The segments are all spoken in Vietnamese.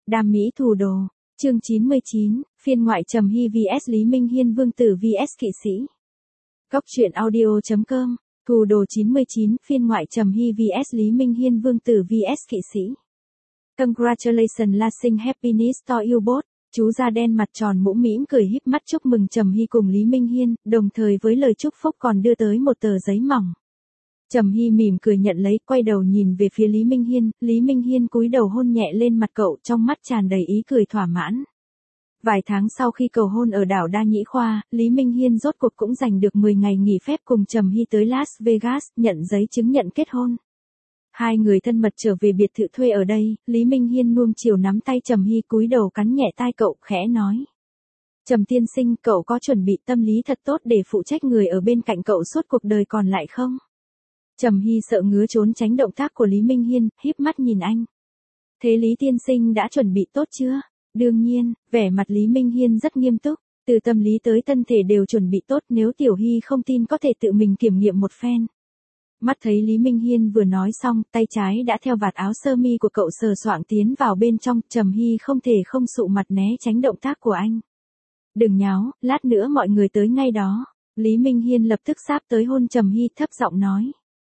Đam mỹ thủ đồ. Chương 99, phiên ngoại Trầm Hy vs Lý Minh Hiên vương tử vs kỵ sĩ. Góc truyện audio.com, thủ đồ 99, phiên ngoại Trầm Hy vs Lý Minh Hiên vương tử vs kỵ sĩ. Congratulations lasting happiness to you both. Chú da đen mặt tròn mũm mĩm cười híp mắt chúc mừng Trầm Hy cùng Lý Minh Hiên, đồng thời với lời chúc phúc còn đưa tới một tờ giấy mỏng. Trầm Hy mỉm cười nhận lấy, quay đầu nhìn về phía Lý Minh Hiên cúi đầu hôn nhẹ lên mặt cậu, trong mắt tràn đầy ý cười thỏa mãn. Vài tháng sau khi cầu hôn ở đảo Đa Nhĩ Khoa, Lý Minh Hiên rốt cuộc cũng giành được 10 ngày nghỉ phép cùng Trầm Hy tới Las Vegas, nhận giấy chứng nhận kết hôn. Hai người thân mật trở về biệt thự thuê ở đây, Lý Minh Hiên nuông chiều nắm tay Trầm Hy cúi đầu cắn nhẹ tai cậu, khẽ nói. Trầm tiên sinh, cậu có chuẩn bị tâm lý thật tốt để phụ trách người ở bên cạnh cậu suốt cuộc đời còn lại không? Trầm Hy sợ ngứa trốn tránh động tác của Lý Minh Hiên, híp mắt nhìn anh. Thế Lý tiên sinh đã chuẩn bị tốt chưa? Đương nhiên, vẻ mặt Lý Minh Hiên rất nghiêm túc, từ tâm lý tới thân thể đều chuẩn bị tốt, nếu Tiểu Hy không tin có thể tự mình kiểm nghiệm một phen. Mắt thấy Lý Minh Hiên vừa nói xong, tay trái đã theo vạt áo sơ mi của cậu sờ soạng tiến vào bên trong, Trầm Hy không thể không sụ mặt né tránh động tác của anh. Đừng nháo, lát nữa mọi người tới ngay đó. Lý Minh Hiên lập tức sáp tới hôn Trầm Hy, thấp giọng nói.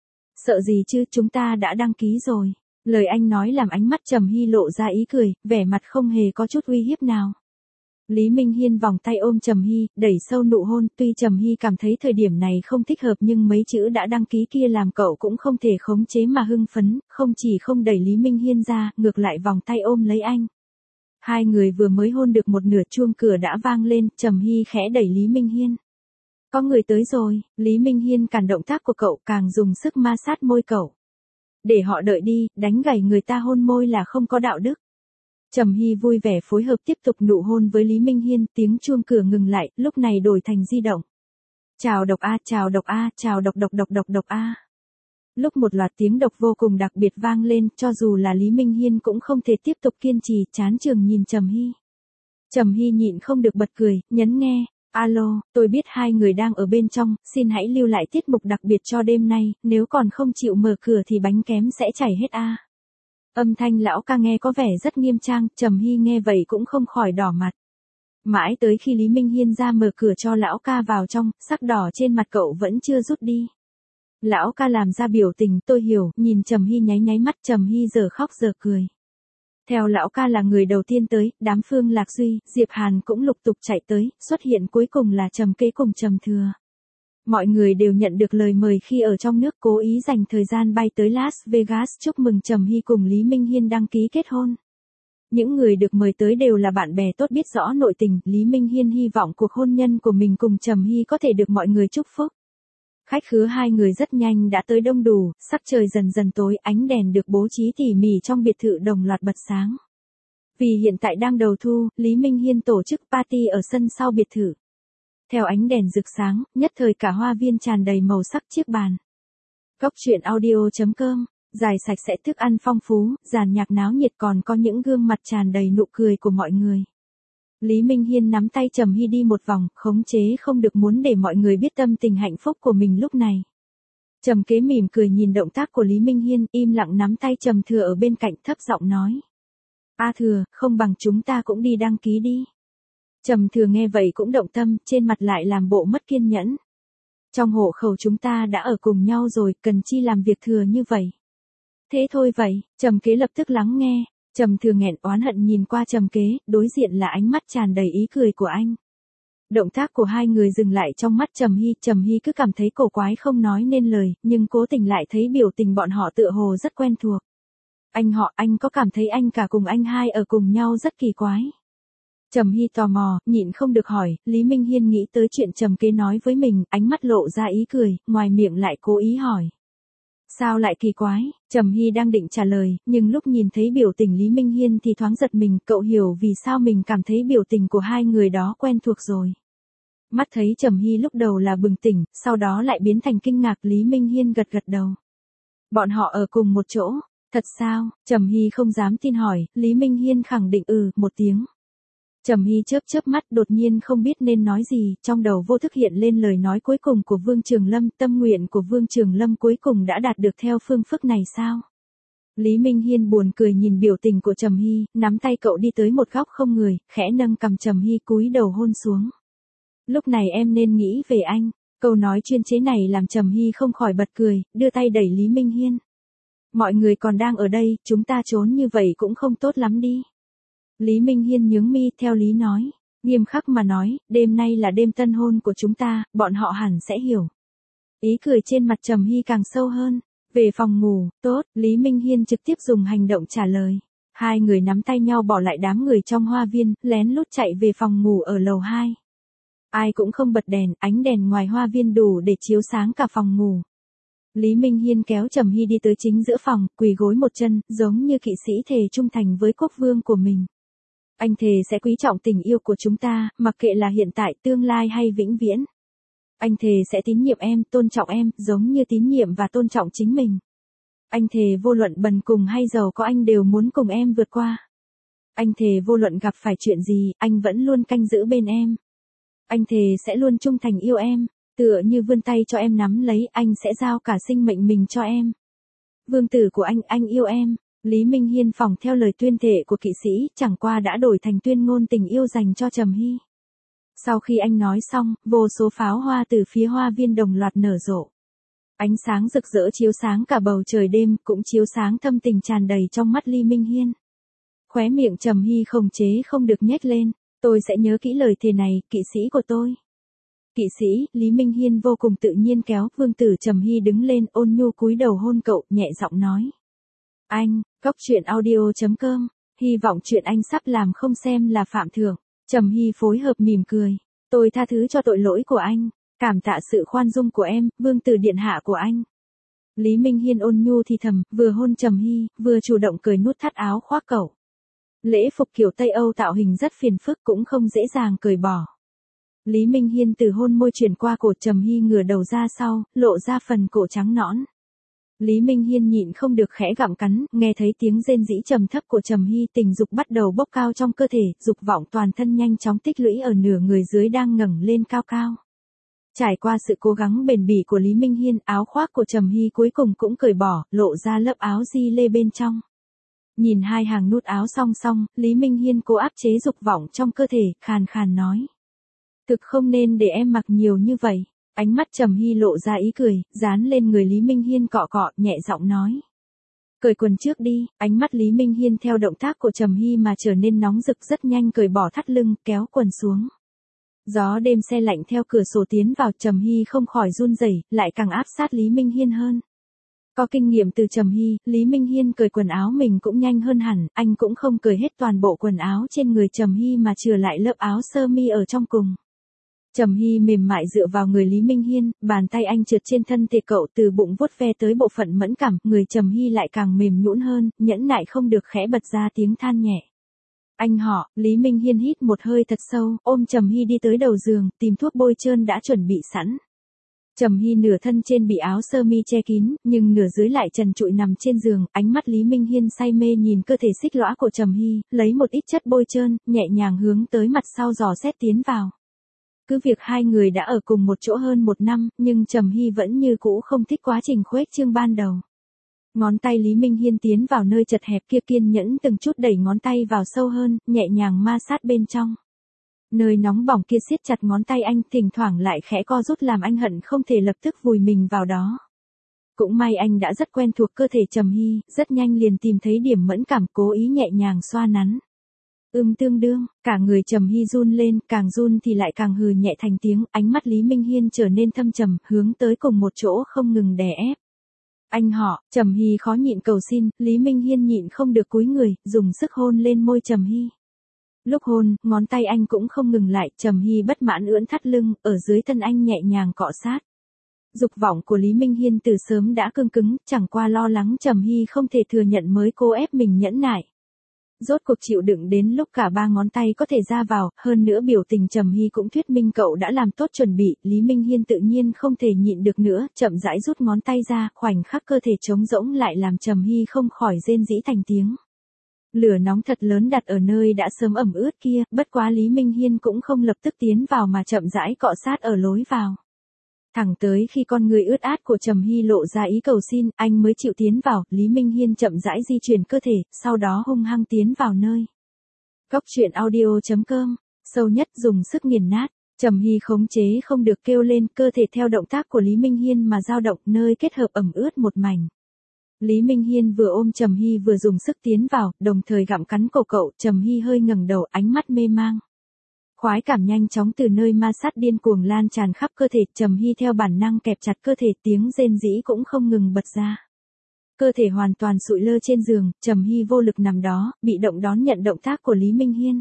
Sợ gì chứ, chúng ta đã đăng ký rồi. Lời anh nói làm ánh mắt Trầm Hy lộ ra ý cười, vẻ mặt không hề có chút uy hiếp nào. Lý Minh Hiên vòng tay ôm Trầm Hy, đẩy sâu nụ hôn, tuy Trầm Hy cảm thấy thời điểm này không thích hợp nhưng mấy chữ đã đăng ký kia làm cậu cũng không thể khống chế mà hưng phấn, không chỉ không đẩy Lý Minh Hiên ra, ngược lại vòng tay ôm lấy anh. Hai người vừa mới hôn được một nửa chuông cửa đã vang lên, Trầm Hy khẽ đẩy Lý Minh Hiên. Có người tới rồi, Lý Minh Hiên cản động tác của cậu, càng dùng sức ma sát môi cậu. Để họ đợi đi, đánh gãy người ta hôn môi là không có đạo đức. Trầm Hy vui vẻ phối hợp tiếp tục nụ hôn với Lý Minh Hiên, tiếng chuông cửa ngừng lại, lúc này đổi thành di động. Chào độc a, chào độc a, chào độc độc a. Lúc một loạt tiếng độc vô cùng đặc biệt vang lên, cho dù là Lý Minh Hiên cũng không thể tiếp tục kiên trì, chán chường nhìn Trầm Hy. Trầm Hy nhịn không được bật cười, nhấn nghe. Alo, tôi biết hai người đang ở bên trong, xin hãy lưu lại tiết mục đặc biệt cho đêm nay, nếu còn không chịu mở cửa thì bánh kém sẽ chảy hết a. Âm thanh lão ca nghe có vẻ rất nghiêm trang, Trầm Hy nghe vậy cũng không khỏi đỏ mặt. Mãi tới khi Lý Minh Hiên ra mở cửa cho lão ca vào trong, sắc đỏ trên mặt cậu vẫn chưa rút đi. Lão ca làm ra biểu tình, tôi hiểu, nhìn Trầm Hy nháy mắt, Trầm Hy giờ khóc giờ cười. Theo lão ca là người đầu tiên tới, đám Phương Lạc Duy, Diệp Hàn cũng lục tục chạy tới, xuất hiện cuối cùng là Trầm Kế cùng Trầm Thừa. Mọi người đều nhận được lời mời khi ở trong nước, cố ý dành thời gian bay tới Las Vegas chúc mừng Trầm Hy cùng Lý Minh Hiên đăng ký kết hôn. Những người được mời tới đều là bạn bè tốt biết rõ nội tình, Lý Minh Hiên hy vọng cuộc hôn nhân của mình cùng Trầm Hy có thể được mọi người chúc phúc. Khách khứa hai người rất nhanh đã tới đông đủ, sắc trời dần dần tối, ánh đèn được bố trí tỉ mỉ trong biệt thự đồng loạt bật sáng. Vì hiện tại đang đầu thu, Lý Minh Hiên tổ chức party ở sân sau biệt thự. Theo ánh đèn rực sáng, nhất thời cả hoa viên tràn đầy màu sắc chiếc bàn. Góc truyện audio.com, dài sạch sẽ thức ăn phong phú, dàn nhạc náo nhiệt còn có những gương mặt tràn đầy nụ cười của mọi người. Lý Minh Hiên nắm tay Trầm Hy đi một vòng, khống chế không được muốn để mọi người biết tâm tình hạnh phúc của mình lúc này. Trầm Kế mỉm cười nhìn động tác của Lý Minh Hiên, im lặng nắm tay Trầm Thừa ở bên cạnh, thấp giọng nói. A Thừa, không bằng chúng ta cũng đi đăng ký đi. Trầm Thừa nghe vậy cũng động tâm, trên mặt lại làm bộ mất kiên nhẫn. Trong hộ khẩu chúng ta đã ở cùng nhau rồi, cần chi làm việc thừa như vậy. Thế thôi vậy, Trầm Kế lập tức lắng nghe. Trầm Thừa nghẹn oán hận nhìn qua Trầm Kế, đối diện là ánh mắt tràn đầy ý cười của anh. Động tác của hai người dừng lại trong mắt Trầm Hy cứ cảm thấy cổ quái không nói nên lời, nhưng cố tình lại thấy biểu tình bọn họ tựa hồ rất quen thuộc. Anh có cảm thấy anh cả cùng anh hai ở cùng nhau rất kỳ quái. Trầm Hy tò mò, nhịn không được hỏi, Lý Minh Hiên nghĩ tới chuyện Trầm Kế nói với mình, ánh mắt lộ ra ý cười, ngoài miệng lại cố ý hỏi. Sao lại kỳ quái? Trầm Hy đang định trả lời, nhưng lúc nhìn thấy biểu tình Lý Minh Hiên thì thoáng giật mình, cậu hiểu vì sao mình cảm thấy biểu tình của hai người đó quen thuộc rồi. Mắt thấy Trầm Hy lúc đầu là bừng tỉnh, sau đó lại biến thành kinh ngạc, Lý Minh Hiên gật đầu. Bọn họ ở cùng một chỗ, thật sao? Trầm Hy không dám tin hỏi, Lý Minh Hiên khẳng định một tiếng. Trầm Hy chớp mắt đột nhiên không biết nên nói gì, trong đầu vô thức hiện lên lời nói cuối cùng của Vương Trường Lâm, tâm nguyện của Vương Trường Lâm cuối cùng đã đạt được theo phương phức này sao? Lý Minh Hiên buồn cười nhìn biểu tình của Trầm Hy, nắm tay cậu đi tới một góc không người, khẽ nâng cằm Trầm Hy cúi đầu hôn xuống. Lúc này em nên nghĩ về anh. Câu nói chuyên chế này làm Trầm Hy không khỏi bật cười, đưa tay đẩy Lý Minh Hiên. Mọi người còn đang ở đây, chúng ta trốn như vậy cũng không tốt lắm đi. Lý Minh Hiên nhướng mi theo Lý nói. Nghiêm khắc mà nói, đêm nay là đêm tân hôn của chúng ta, bọn họ hẳn sẽ hiểu. Ý cười trên mặt Trầm Hy càng sâu hơn. Về phòng ngủ, tốt, Lý Minh Hiên trực tiếp dùng hành động trả lời. Hai người nắm tay nhau bỏ lại đám người trong hoa viên, lén lút chạy về phòng ngủ ở lầu 2. Ai cũng không bật đèn, ánh đèn ngoài hoa viên đủ để chiếu sáng cả phòng ngủ. Lý Minh Hiên kéo Trầm Hy đi tới chính giữa phòng, quỳ gối một chân, giống như kỵ sĩ thề trung thành với quốc vương của mình. Anh thề sẽ quý trọng tình yêu của chúng ta, mặc kệ là hiện tại, tương lai hay vĩnh viễn. Anh thề sẽ tín nhiệm em, tôn trọng em, giống như tín nhiệm và tôn trọng chính mình. Anh thề vô luận bần cùng hay giàu có anh đều muốn cùng em vượt qua. Anh thề vô luận gặp phải chuyện gì, anh vẫn luôn canh giữ bên em. Anh thề sẽ luôn trung thành yêu em, tựa như vươn tay cho em nắm lấy, anh sẽ giao cả sinh mệnh mình cho em. Vương tử của anh yêu em. Lý Minh Hiên phỏng theo lời tuyên thệ của kỵ sĩ, chẳng qua đã đổi thành tuyên ngôn tình yêu dành cho Trầm Hy. Sau khi anh nói xong, vô số pháo hoa từ phía hoa viên đồng loạt nở rộ. Ánh sáng rực rỡ chiếu sáng cả bầu trời đêm, cũng chiếu sáng thâm tình tràn đầy trong mắt Lý Minh Hiên. Khóe miệng Trầm Hy không chế không được nhếch lên, tôi sẽ nhớ kỹ lời thề này, kỵ sĩ của tôi. Kỵ sĩ, Lý Minh Hiên vô cùng tự nhiên kéo vương tử Trầm Hy đứng lên, ôn nhu cúi đầu hôn cậu, nhẹ giọng nói. Anh, goctruyện.audio.com, hy vọng chuyện anh sắp làm không xem là phạm thượng. Trầm Hy phối hợp mỉm cười. Tôi tha thứ cho tội lỗi của anh, cảm tạ sự khoan dung của em, vương tử điện hạ của anh. Lý Minh Hiên ôn nhu thì thầm, vừa hôn Trầm Hy, vừa chủ động cởi nút thắt áo khoác cậu. Lễ phục kiểu Tây Âu tạo hình rất phiền phức cũng không dễ dàng cởi bỏ. Lý Minh Hiên từ hôn môi chuyển qua cổ Trầm Hy ngửa đầu ra sau, lộ ra phần cổ trắng nõn. Lý Minh Hiên nhịn không được khẽ gặm cắn, nghe thấy tiếng rên rỉ trầm thấp của Trầm Hy, tình dục bắt đầu bốc cao trong cơ thể, dục vọng toàn thân nhanh chóng tích lũy ở nửa người dưới đang ngẩng lên cao cao. Trải qua sự cố gắng bền bỉ của Lý Minh Hiên, áo khoác của Trầm Hy cuối cùng cũng cởi bỏ, lộ ra lớp áo di lê bên trong. Nhìn hai hàng nút áo song song, Lý Minh Hiên cố áp chế dục vọng trong cơ thể, khàn khàn nói. Thực không nên để em mặc nhiều như vậy. Ánh mắt Trầm Hy lộ ra ý cười, dán lên người Lý Minh Hiên cọ cọ, nhẹ giọng nói. Cởi quần trước đi, ánh mắt Lý Minh Hiên theo động tác của Trầm Hy mà trở nên nóng rực, rất nhanh cởi bỏ thắt lưng, kéo quần xuống. Gió đêm se lạnh theo cửa sổ tiến vào, Trầm Hy không khỏi run rẩy, lại càng áp sát Lý Minh Hiên hơn. Có kinh nghiệm từ Trầm Hy, Lý Minh Hiên cởi quần áo mình cũng nhanh hơn hẳn, anh cũng không cởi hết toàn bộ quần áo trên người Trầm Hy mà chừa lại lớp áo sơ mi ở trong cùng. Trầm Hy mềm mại dựa vào người Lý Minh Hiên, bàn tay anh trượt trên thân thể cậu từ bụng vuốt ve tới bộ phận mẫn cảm, người Trầm Hy lại càng mềm nhũn hơn, nhẫn nại không được khẽ bật ra tiếng than nhẹ. Anh họ, Lý Minh Hiên hít một hơi thật sâu, ôm Trầm Hy đi tới đầu giường, tìm thuốc bôi trơn đã chuẩn bị sẵn. Trầm Hy nửa thân trên bị áo sơ mi che kín, nhưng nửa dưới lại trần trụi nằm trên giường, ánh mắt Lý Minh Hiên say mê nhìn cơ thể xích lõa của Trầm Hy, lấy một ít chất bôi trơn, nhẹ nhàng hướng tới mặt sau dò xét tiến vào. Cứ việc hai người đã ở cùng một chỗ hơn một năm, nhưng Trầm Hy vẫn như cũ không thích quá trình khuếch trương ban đầu. Ngón tay Lý Minh Hiên tiến vào nơi chật hẹp kia, kiên nhẫn từng chút đẩy ngón tay vào sâu hơn, nhẹ nhàng ma sát bên trong. Nơi nóng bỏng kia siết chặt ngón tay anh, thỉnh thoảng lại khẽ co rút làm anh hận không thể lập tức vùi mình vào đó. Cũng may anh đã rất quen thuộc cơ thể Trầm Hy, rất nhanh liền tìm thấy điểm mẫn cảm, cố ý nhẹ nhàng xoa nắn. Tương đương, cả người Trầm Hy run lên, càng run thì lại càng hừ nhẹ thành tiếng, ánh mắt Lý Minh Hiên trở nên thâm trầm, hướng tới cùng một chỗ không ngừng đè ép. Anh họ, Trầm Hy khó nhịn cầu xin, Lý Minh Hiên nhịn không được cúi người, dùng sức hôn lên môi Trầm Hy. Lúc hôn, ngón tay anh cũng không ngừng lại, Trầm Hy bất mãn ưỡn thắt lưng, ở dưới thân anh nhẹ nhàng cọ sát. Dục vọng của Lý Minh Hiên từ sớm đã cương cứng, chẳng qua lo lắng Trầm Hy không thể thừa nhận mới cố ép mình nhẫn nại. Rốt cuộc chịu đựng đến lúc cả ba ngón tay có thể ra vào, hơn nữa biểu tình Trầm Hy cũng thuyết minh cậu đã làm tốt chuẩn bị, Lý Minh Hiên tự nhiên không thể nhịn được nữa, chậm rãi rút ngón tay ra, khoảnh khắc cơ thể trống rỗng lại làm Trầm Hy không khỏi rên rỉ thành tiếng. Lửa nóng thật lớn đặt ở nơi đã sớm ẩm ướt kia, bất quá Lý Minh Hiên cũng không lập tức tiến vào mà chậm rãi cọ sát ở lối vào. Thẳng tới khi con người ướt át của Trầm Hy lộ ra ý cầu xin, anh mới chịu tiến vào, Lý Minh Hiên chậm rãi di chuyển cơ thể, sau đó hung hăng tiến vào nơi. Cốc truyện audio.com, sâu nhất dùng sức nghiền nát, Trầm Hy khống chế không được kêu lên, cơ thể theo động tác của Lý Minh Hiên mà dao động, nơi kết hợp ẩm ướt một mảnh. Lý Minh Hiên vừa ôm Trầm Hy vừa dùng sức tiến vào, đồng thời gặm cắn cổ cậu, Trầm Hy hơi ngẩng đầu, ánh mắt mê mang. Khoái cảm nhanh chóng từ nơi ma sát điên cuồng lan tràn khắp cơ thể, Trầm Hy theo bản năng kẹp chặt cơ thể, tiếng rên rỉ cũng không ngừng bật ra. Cơ thể hoàn toàn sụi lơ trên giường, Trầm Hy vô lực nằm đó, bị động đón nhận động tác của Lý Minh Hiên.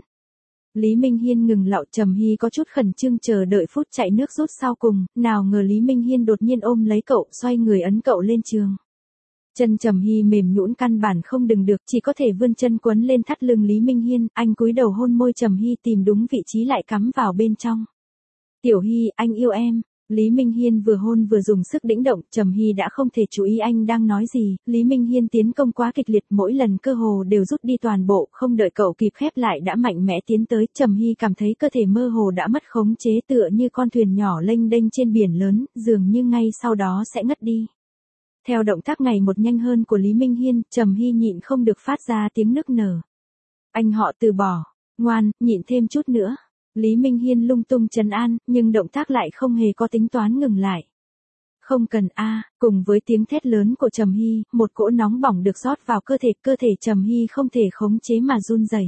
Lý Minh Hiên ngừng lạo, Trầm Hy có chút khẩn trương chờ đợi phút chạy nước rút sau cùng, nào ngờ Lý Minh Hiên đột nhiên ôm lấy cậu, xoay người ấn cậu lên giường. Chân Trầm Hy mềm nhũn căn bản không đừng được, chỉ có thể vươn chân quấn lên thắt lưng Lý Minh Hiên, anh cúi đầu hôn môi Trầm Hy tìm đúng vị trí lại cắm vào bên trong. Tiểu Hy, anh yêu em. Lý Minh Hiên vừa hôn vừa dùng sức đĩnh động, Trầm Hy đã không thể chú ý anh đang nói gì, Lý Minh Hiên tiến công quá kịch liệt, mỗi lần cơ hồ đều rút đi toàn bộ, không đợi cậu kịp khép lại đã mạnh mẽ tiến tới, Trầm Hy cảm thấy cơ thể mơ hồ đã mất khống chế, tựa như con thuyền nhỏ lênh đênh trên biển lớn, dường như ngay sau đó sẽ ngất đi. Theo động tác ngày một nhanh hơn của Lý Minh Hiên, Trầm Hy nhịn không được phát ra tiếng nức nở. Anh họ từ bỏ, ngoan, nhịn thêm chút nữa. Lý Minh Hiên lung tung trấn an, nhưng động tác lại không hề có tính toán ngừng lại. Không cần a, cùng với tiếng thét lớn của Trầm Hy, một cỗ nóng bỏng được rót vào cơ thể Trầm Hy không thể khống chế mà run rẩy.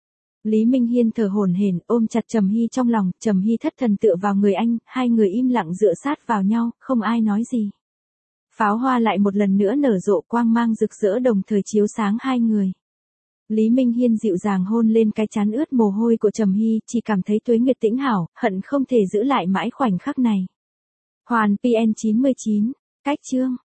Lý Minh Hiên thở hổn hển, ôm chặt Trầm Hy trong lòng, Trầm Hy thất thần tựa vào người anh, hai người im lặng dựa sát vào nhau, không ai nói gì. Pháo hoa lại một lần nữa nở rộ, quang mang rực rỡ đồng thời chiếu sáng hai người. Lý Minh Hiên dịu dàng hôn lên cái trán ướt mồ hôi của Trầm Hy, chỉ cảm thấy tuế nguyệt tĩnh hảo, hận không thể giữ lại mãi khoảnh khắc này. Hoàn PN 99, cách chương.